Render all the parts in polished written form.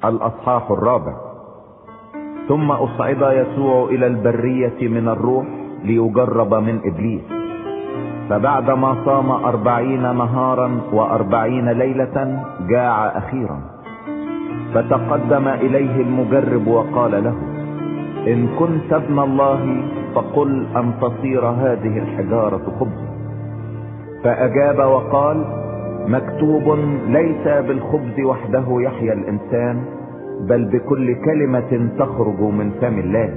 الأصحاح 4. ثم أصعد يسوع إلى البرية من الروح ليجرب من إبليس. فبعدما صام 40 نهارا و40 ليلة جاع أخيرا، فتقدم إليه المجرب وقال له: إن كنت ابن الله فقل أن تصير هذه الحجارة خبزا. فأجاب وقال: مكتوب: ليس بالخبز وحده يحيا الإنسان، بل بكل كلمة تخرج من فم الله.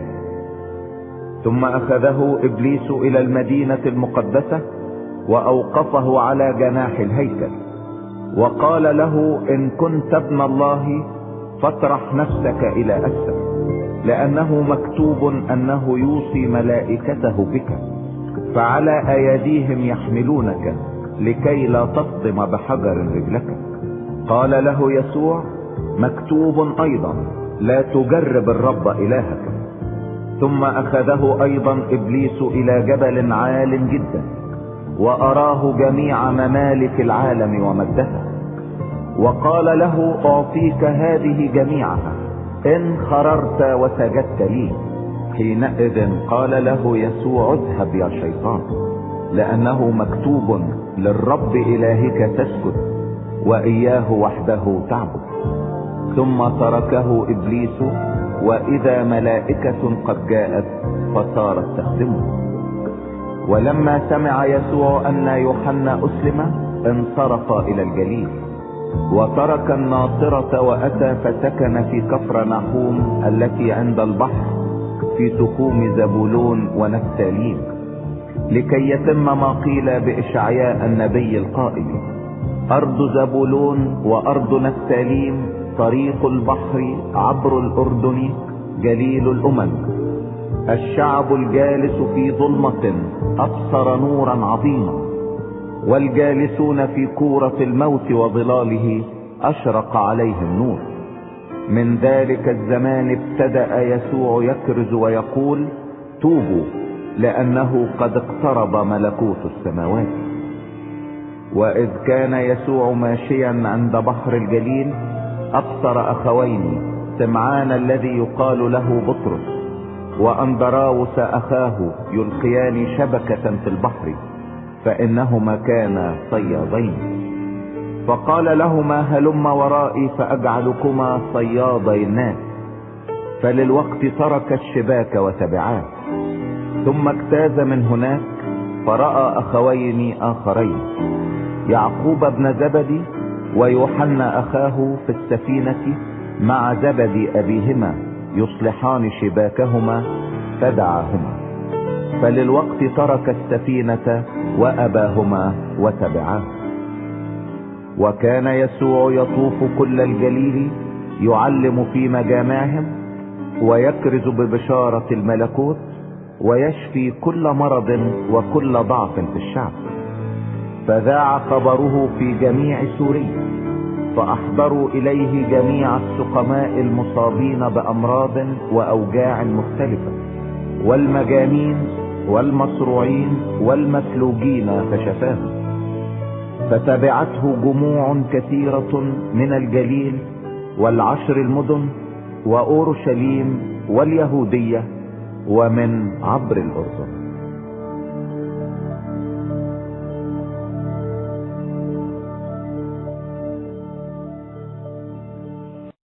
ثم أخذه إبليس إلى المدينة المقدسة وأوقفه على جناح الهيكل، وقال له: إن كنت ابن الله فاطرح نفسك إلى أسفل، لأنه مكتوب أنه يوصي ملائكته بك، فعلى أيديهم يحملونك لكي لا تصدم بحجر رجلك. قال له يسوع: مكتوب أيضا: لا تجرب الرب إلهك. ثم أخذه أيضا إبليس إلى جبل عال جدا، وأراه جميع ممالك العالم ومجدها، وقال له: أعطيك هذه جميعها إن خررت وسجدت لي. حينئذ قال له يسوع: اذهب يا شيطان، لأنه مكتوب: للرب إلهك تسجد وإياه وحده تعبد. ثم تركه إبليس، وإذا ملائكة قد جاءت فصارت تخدمه. ولما سمع يسوع أن يوحنا أسلم انصرف إلى الجليل، وترك الناصرة وأتى فسكن في كفرنحوم التي عند البحر في تخوم زبولون ونفتالين، لكي يتم ما قيل بإشعياء النبي القائل: أرض زبولون وأرض نفتالين، طريق البحر عبر الأردن، جليل الأمم. الشعب الجالس في ظلمة أبصر نورا عظيما، والجالسون في كورة الموت وظلاله أشرق عليهم نور. من ذلك الزمان ابتدأ يسوع يكرز ويقول: توبوا، لأنه قد اقترب ملكوت السماوات. وإذ كان يسوع ماشيا عند بحر الجليل أبصر أخوين، سمعان الذي يقال له بطرس وأندراوس أخاه، يلقيان شبكة في البحر، فإنهما كانا صيادين. فقال لهما: هلم ورائي فأجعلكما صيادي الناس. فللوقت ترك الشباك وتبعاه. ثم اجتاز من هناك فرأى أخوين آخرين، يعقوب بن زبدي ويوحنا أخاه، في السفينة مع زبدي أبيهما يصلحان شباكهما، فدعاهما. فللوقت ترك السفينة وأباهما وتبعاه. وكان يسوع يطوف كل الجليل يعلم في مجامعهم، ويكرز ببشارة الملكوت، ويشفي كل مرض وكل ضعف في الشعب. فذاع خبره في جميع سوريا، فأحضروا إليه جميع السقماء المصابين بأمراض وأوجاع مختلفة، والمجانين والمصروعين والمسلوجين، فشفاهم. فتبعته جموع كثيرة من الجليل والعشر المدن وأورشليم واليهودية ومن عبر الأردن.